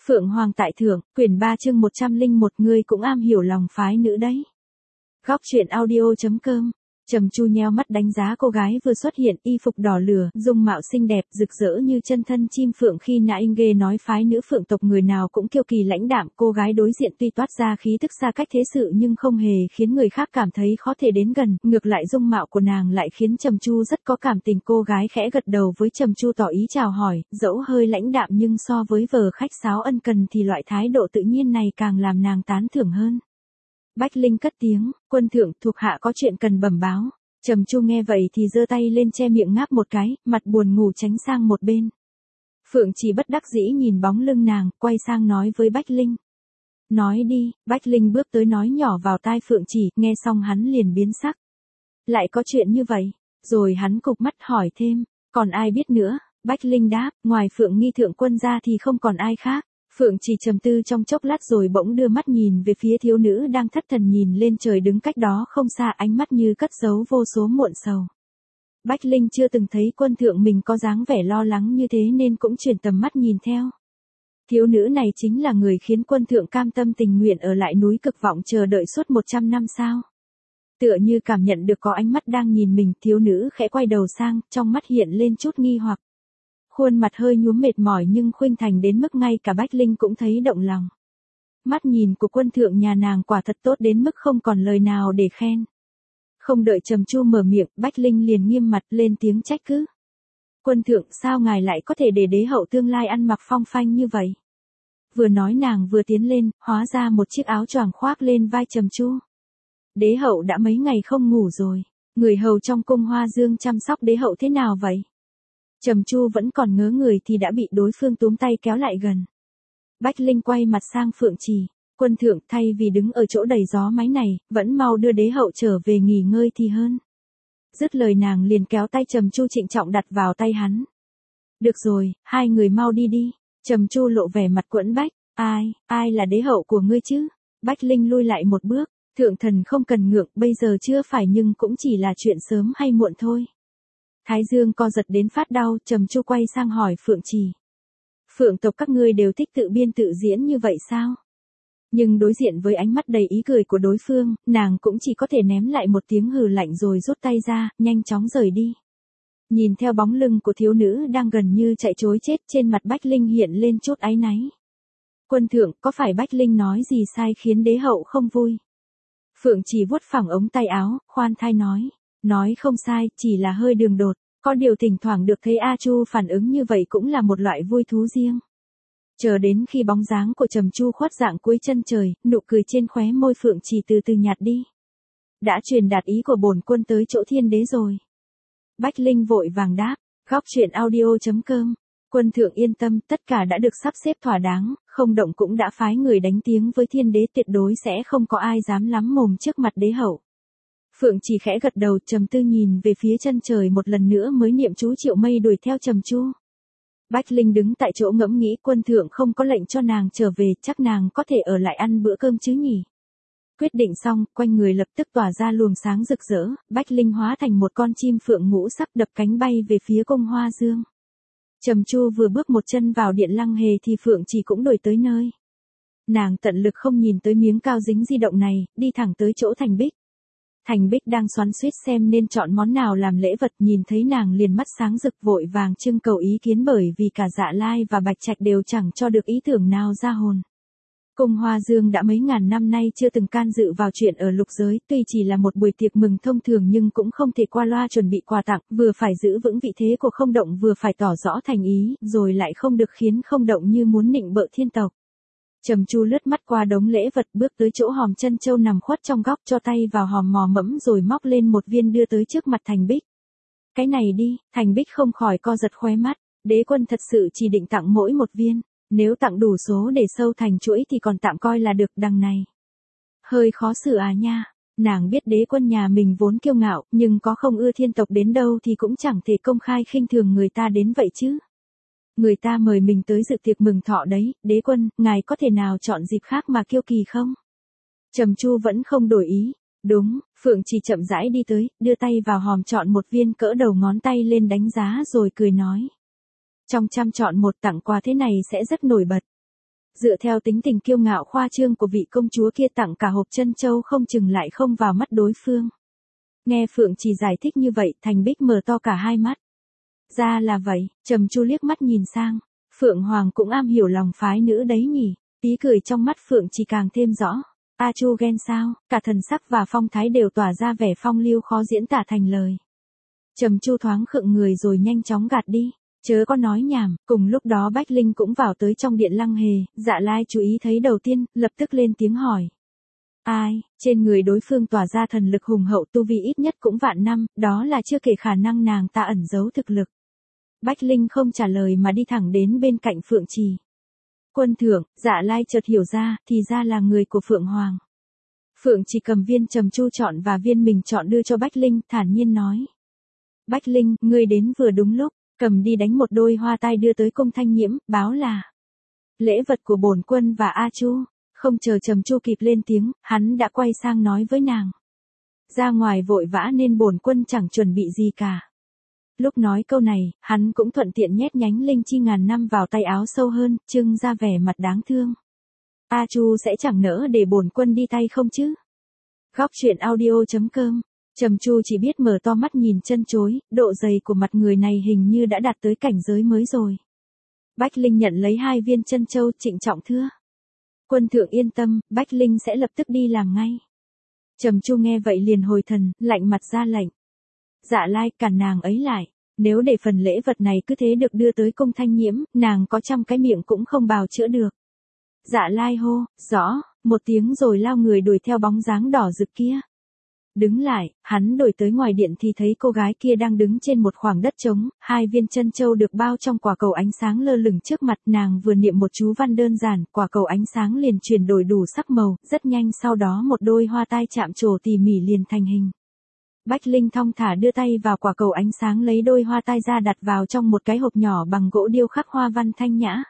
Phượng Hoàng tại thượng, quyển 3 chương 101 ngươi cũng am hiểu lòng phái nữ đấy. Góc truyện audio.com. Trầm Chu nheo mắt đánh giá cô gái vừa xuất hiện, y phục đỏ lửa, dung mạo xinh đẹp, rực rỡ như chân thân chim phượng. Khi Na Inge nói phái nữ phượng tộc người nào cũng kiêu kỳ lãnh đạm, cô gái đối diện tuy toát ra khí tức xa cách thế sự nhưng không hề khiến người khác cảm thấy khó thể đến gần, ngược lại dung mạo của nàng lại khiến Trầm Chu rất có cảm tình. Cô gái khẽ gật đầu với Trầm Chu tỏ ý chào hỏi, dẫu hơi lãnh đạm nhưng so với vờ khách sáo ân cần thì loại thái độ tự nhiên này càng làm nàng tán thưởng hơn. Bách Linh cất tiếng, quân thượng, thuộc hạ có chuyện cần bẩm báo. Trầm Chu nghe vậy thì giơ tay lên che miệng ngáp một cái, mặt buồn ngủ tránh sang một bên. Phượng Chỉ bất đắc dĩ nhìn bóng lưng nàng, quay sang nói với Bách Linh. Nói đi. Bách Linh bước tới nói nhỏ vào tai Phượng Chỉ, nghe xong hắn liền biến sắc. Lại có chuyện như vậy, rồi hắn cụp mắt hỏi thêm, còn ai biết nữa? Bách Linh đáp, ngoài Phượng Nghi thượng quân ra thì không còn ai khác. Phượng Chỉ trầm tư trong chốc lát rồi bỗng đưa mắt nhìn về phía thiếu nữ đang thất thần nhìn lên trời đứng cách đó không xa, ánh mắt như cất giấu vô số muộn sầu. Bách Linh chưa từng thấy quân thượng mình có dáng vẻ lo lắng như thế nên cũng chuyển tầm mắt nhìn theo. Thiếu nữ này chính là người khiến quân thượng cam tâm tình nguyện ở lại núi Cực Vọng chờ đợi suốt 100 năm sao? Tựa như cảm nhận được có ánh mắt đang nhìn mình, thiếu nữ khẽ quay đầu sang, trong mắt hiện lên chút nghi hoặc. Khuôn mặt hơi nhuốm mệt mỏi nhưng khuynh thành đến mức ngay cả Bách Linh cũng thấy động lòng. Mắt nhìn của quân thượng nhà nàng quả thật tốt đến mức không còn lời nào để khen. Không đợi Trầm Chu mở miệng, Bách Linh liền nghiêm mặt lên tiếng trách cứ. Quân thượng, sao ngài lại có thể để đế hậu tương lai ăn mặc phong phanh như vậy? Vừa nói nàng vừa tiến lên, hóa ra một chiếc áo choàng khoác lên vai Trầm Chu. Đế hậu đã mấy ngày không ngủ rồi, người hầu trong cung Hoa Dương chăm sóc đế hậu thế nào vậy? Trầm Chu vẫn còn ngớ người thì đã bị đối phương túm tay kéo lại gần. Bách Linh quay mặt sang Phượng Chỉ, quân thượng, thay vì đứng ở chỗ đầy gió máy này, vẫn mau đưa đế hậu trở về nghỉ ngơi thì hơn. Dứt lời nàng liền kéo tay Trầm Chu trịnh trọng đặt vào tay hắn. Được rồi, hai người mau đi đi. Trầm Chu lộ vẻ mặt quẫn bách, ai là đế hậu của ngươi chứ? Bách Linh lui lại một bước, thượng thần không cần ngượng, bây giờ chưa phải nhưng cũng chỉ là chuyện sớm hay muộn thôi. Thái dương co giật đến phát đau, Trầm Chu quay sang hỏi Phượng Chỉ. Phượng tộc các ngươi đều thích tự biên tự diễn như vậy sao? Nhưng đối diện với ánh mắt đầy ý cười của đối phương, nàng cũng chỉ có thể ném lại một tiếng hừ lạnh rồi rút tay ra, nhanh chóng rời đi. Nhìn theo bóng lưng của thiếu nữ đang gần như chạy trối chết, trên mặt Bách Linh hiện lên chút áy náy. Quân thượng, có phải Bách Linh nói gì sai khiến đế hậu không vui? Phượng Chỉ vuốt phẳng ống tay áo, khoan thai nói. Nói không sai, chỉ là hơi đường đột, có điều thỉnh thoảng được thấy A Chu phản ứng như vậy cũng là một loại vui thú riêng. Chờ đến khi bóng dáng của Trầm Chu khuất dạng cuối chân trời, nụ cười trên khóe môi Phượng Chỉ từ từ nhạt đi. Đã truyền đạt ý của bổn quân tới chỗ thiên đế rồi. Bách Linh vội vàng đáp, góc truyện audio.com. Quân thượng yên tâm, tất cả đã được sắp xếp thỏa đáng, không động cũng đã phái người đánh tiếng với thiên đế, tuyệt đối sẽ không có ai dám lắm mồm trước mặt đế hậu. Phượng Chỉ khẽ gật đầu, trầm tư nhìn về phía chân trời một lần nữa mới niệm chú triệu mây đuổi theo Trầm Chu. Bách Linh đứng tại chỗ ngẫm nghĩ, quân thượng không có lệnh cho nàng trở về, chắc nàng có thể ở lại ăn bữa cơm chứ nhỉ. Quyết định xong, quanh người lập tức tỏa ra luồng sáng rực rỡ, Bách Linh hóa thành một con chim phượng ngũ sắc đập cánh bay về phía cung Hoa Dương. Trầm Chu vừa bước một chân vào điện Lăng Hề thì Phượng Chỉ cũng đuổi tới nơi. Nàng tận lực không nhìn tới miếng cao dính di động này, đi thẳng tới chỗ Thành Bích. Thành Bích đang xoắn xuýt xem nên chọn món nào làm lễ vật, nhìn thấy nàng liền mắt sáng rực vội vàng trưng cầu ý kiến, bởi vì cả Dạ Lai và Bạch Trạch đều chẳng cho được ý tưởng nào ra hồn. Cung Hoa Dương đã mấy ngàn năm nay chưa từng can dự vào chuyện ở lục giới, tuy chỉ là một buổi tiệc mừng thông thường nhưng cũng không thể qua loa chuẩn bị quà tặng, vừa phải giữ vững vị thế của Không Động vừa phải tỏ rõ thành ý, rồi lại không được khiến Không Động như muốn nịnh bợ thiên tộc. Trầm Chu lướt mắt qua đống lễ vật, bước tới chỗ hòm chân châu nằm khuất trong góc, cho tay vào hòm mò mẫm rồi móc lên một viên đưa tới trước mặt Thành Bích. Cái này đi. Thành Bích không khỏi co giật khóe mắt, đế quân thật sự chỉ định tặng mỗi một viên, nếu tặng đủ số để sâu thành chuỗi thì còn tạm coi là được, đằng này hơi khó xử à nha. Nàng biết đế quân nhà mình vốn kiêu ngạo, nhưng có không ưa thiên tộc đến đâu thì cũng chẳng thể công khai khinh thường người ta đến vậy chứ. Người ta mời mình tới dự tiệc mừng thọ đấy, đế quân, ngài có thể nào chọn dịp khác mà kiêu kỳ không? Trầm Chu vẫn không đổi ý. Đúng. Phượng Chỉ chậm rãi đi tới, đưa tay vào hòm chọn một viên cỡ đầu ngón tay lên đánh giá rồi cười nói. Trong trăm chọn một, tặng quà thế này sẽ rất nổi bật. Dựa theo tính tình kiêu ngạo khoa trương của vị công chúa kia tặng cả hộp trân châu không chừng lại không vào mắt đối phương. Nghe Phượng Trì giải thích như vậy, Thành Bích mở to cả hai mắt. Ra là vậy, Trầm Chu liếc mắt nhìn sang. Phượng Hoàng cũng am hiểu lòng phái nữ đấy nhỉ. Tí cười trong mắt Phượng Trì càng thêm rõ. A Chu ghen sao, cả thần sắc và phong thái đều tỏa ra vẻ phong lưu khó diễn tả thành lời. Trầm Chu thoáng khựng người rồi nhanh chóng gạt đi. Chớ có nói nhảm, cùng lúc đó Bách Linh cũng vào tới trong điện Lăng Hề, Dạ Lai chú ý thấy đầu tiên, lập tức lên tiếng hỏi. Ai, trên người đối phương tỏa ra thần lực hùng hậu tu vi ít nhất cũng vạn năm, đó là chưa kể khả năng nàng ta ẩn giấu thực lực. Bách Linh không trả lời mà đi thẳng đến bên cạnh Phượng Trì. Quân thượng, Dạ Lai chợt hiểu ra, thì ra là người của Phượng Hoàng. Phượng Trì cầm viên Trầm Chu chọn và viên mình chọn đưa cho Bách Linh, thản nhiên nói. Bách Linh, ngươi đến vừa đúng lúc, cầm đi đánh một đôi hoa tai đưa tới cung Thanh Nhiễm, báo là lễ vật của bổn quân và A Chu. Không chờ Trầm Chu kịp lên tiếng, hắn đã quay sang nói với nàng. Ra ngoài vội vã nên bổn quân chẳng chuẩn bị gì cả. Lúc nói câu này, hắn cũng thuận tiện nhét nhánh linh chi ngàn năm vào tay áo sâu hơn, trưng ra vẻ mặt đáng thương. A Chu sẽ chẳng nỡ để bổn quân đi tay không chứ. Góc truyện audio.com. Trầm Chu chỉ biết mở to mắt nhìn chân chối, độ dày của mặt người này hình như đã đạt tới cảnh giới mới rồi. Bách Linh nhận lấy 2 viên chân châu, trịnh trọng thưa. Quân thượng yên tâm, Bách Linh sẽ lập tức đi làm ngay. Trầm Chu nghe vậy liền hồi thần, lạnh mặt ra lệnh. Dạ Lai, cản nàng ấy lại, nếu để phần lễ vật này cứ thế được đưa tới cung Thanh Nhiễm, nàng có 100 cái miệng cũng không bào chữa được. Dạ Lai hô, rõ, một tiếng rồi lao người đuổi theo bóng dáng đỏ rực kia. Đứng lại, hắn đổi tới ngoài điện thì thấy cô gái kia đang đứng trên một khoảng đất trống, 2 viên chân châu được bao trong quả cầu ánh sáng lơ lửng trước mặt, nàng vừa niệm một chú văn đơn giản, quả cầu ánh sáng liền chuyển đổi đủ sắc màu, rất nhanh sau đó một đôi hoa tai chạm trổ tỉ mỉ liền thành hình. Bách Linh thong thả đưa tay vào quả cầu ánh sáng lấy đôi hoa tai ra đặt vào trong một cái hộp nhỏ bằng gỗ điêu khắc hoa văn thanh nhã.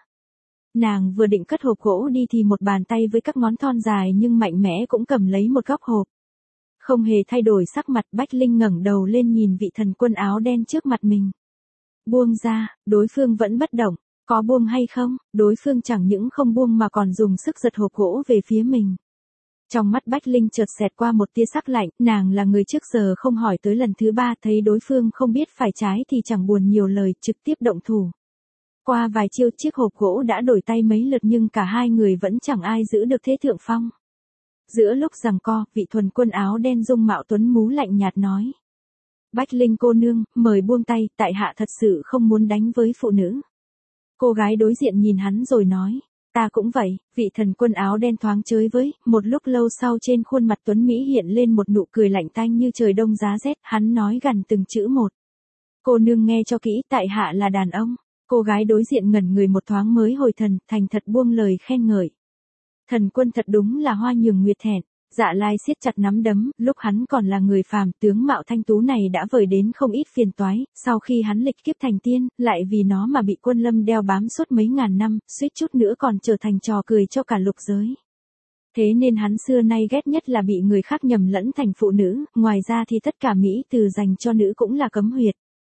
Nàng vừa định cất hộp gỗ đi thì một bàn tay với các ngón thon dài nhưng mạnh mẽ cũng cầm lấy một góc hộp. Không hề thay đổi sắc mặt, Bách Linh ngẩng đầu lên nhìn vị thần quân áo đen trước mặt mình. Buông ra, đối phương vẫn bất động, có buông hay không, đối phương chẳng những không buông mà còn dùng sức giật hộp gỗ về phía mình. Trong mắt Bách Linh chợt xẹt qua một tia sắc lạnh, nàng là người trước giờ không hỏi tới lần thứ 3, thấy đối phương không biết phải trái thì chẳng buồn nhiều lời, trực tiếp động thủ. Qua vài chiêu chiếc hộp gỗ đã đổi tay mấy lượt nhưng cả hai người vẫn chẳng ai giữ được thế thượng phong. Giữa lúc giằng co, vị thuần quân áo đen dung mạo tuấn mú lạnh nhạt nói. Bách Linh cô nương, mời buông tay, tại hạ thật sự không muốn đánh với phụ nữ. Cô gái đối diện nhìn hắn rồi nói. Ta cũng vậy, vị thần quân áo đen thoáng chới với, một lúc lâu sau trên khuôn mặt tuấn Mỹ hiện lên một nụ cười lạnh tanh như trời đông giá rét, hắn nói gần từng chữ một. Cô nương nghe cho kỹ, tại hạ là đàn ông. Cô gái đối diện ngẩn người một thoáng mới hồi thần, thành thật buông lời khen ngợi. Thần quân thật đúng là hoa nhường nguyệt thẹn. Dạ Lai siết chặt nắm đấm, lúc hắn còn là người phàm, tướng mạo thanh tú này đã vời đến không ít phiền toái, sau khi hắn lịch kiếp thành tiên, lại vì nó mà bị Quân Lâm đeo bám suốt mấy ngàn năm, suýt chút nữa còn trở thành trò cười cho cả lục giới. Thế nên hắn xưa nay ghét nhất là bị người khác nhầm lẫn thành phụ nữ, ngoài ra thì tất cả mỹ từ dành cho nữ cũng là cấm huyệt.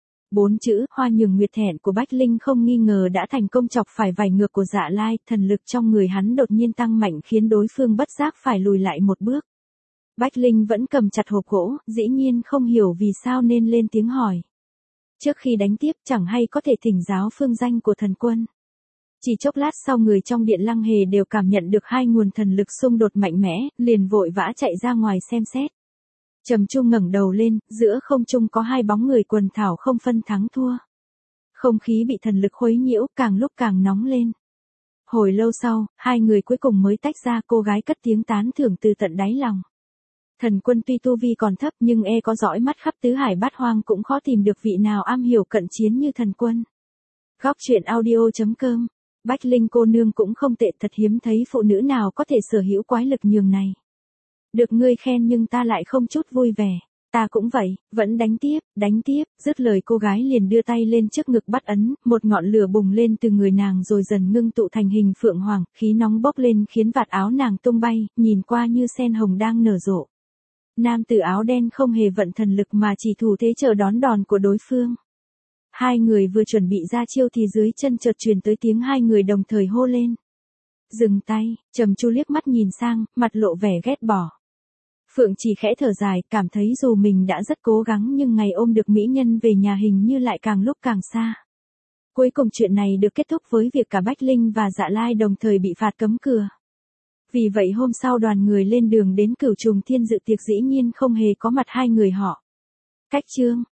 4 chữ, hoa nhường nguyệt thẹn của Bách Linh không nghi ngờ đã thành công chọc phải vải ngược của Dạ Lai, thần lực trong người hắn đột nhiên tăng mạnh khiến đối phương bất giác phải lùi lại một bước. Bách Linh vẫn cầm chặt hộp gỗ, dĩ nhiên không hiểu vì sao nên lên tiếng hỏi. Trước khi đánh tiếp chẳng hay có thể thỉnh giáo phương danh của thần quân. Chỉ chốc lát sau người trong điện Lăng Hề đều cảm nhận được 2 nguồn thần lực xung đột mạnh mẽ, liền vội vã chạy ra ngoài xem xét. Trầm Chu ngẩng đầu lên, giữa không trung có 2 bóng người quần thảo không phân thắng thua. Không khí bị thần lực khuấy nhiễu, càng lúc càng nóng lên. Hồi lâu sau, 2 người cuối cùng mới tách ra, cô gái cất tiếng tán thưởng từ tận đáy lòng. Thần quân tuy tu vi còn thấp nhưng có dõi mắt khắp tứ hải bát hoang cũng khó tìm được vị nào am hiểu cận chiến như thần quân. Góc truyện audio.com. Bách Linh cô nương cũng không tệ, thật hiếm thấy phụ nữ nào có thể sở hữu quái lực nhường này. Được ngươi khen nhưng ta lại không chút vui vẻ. Ta cũng vậy, vẫn đánh tiếp, dứt lời cô gái liền đưa tay lên trước ngực bắt ấn, một ngọn lửa bùng lên từ người nàng rồi dần ngưng tụ thành hình phượng hoàng, khí nóng bốc lên khiến vạt áo nàng tung bay, nhìn qua như sen hồng đang nở rộ. Nam tử áo đen không hề vận thần lực mà chỉ thủ thế chờ đón đòn của đối phương. 2 người vừa chuẩn bị ra chiêu thì dưới chân chợt truyền tới tiếng 2 người đồng thời hô lên. Dừng tay, Trầm Chu liếc mắt nhìn sang, mặt lộ vẻ ghét bỏ. Phượng Chỉ khẽ thở dài, cảm thấy dù mình đã rất cố gắng nhưng ngày ôm được mỹ nhân về nhà hình như lại càng lúc càng xa. Cuối cùng chuyện này được kết thúc với việc cả Bách Linh và Dạ Lai đồng thời bị phạt cấm cửa. Vì vậy hôm sau đoàn người lên đường đến Cửu Trùng Thiên dự tiệc dĩ nhiên không hề có mặt hai người họ. Cách chương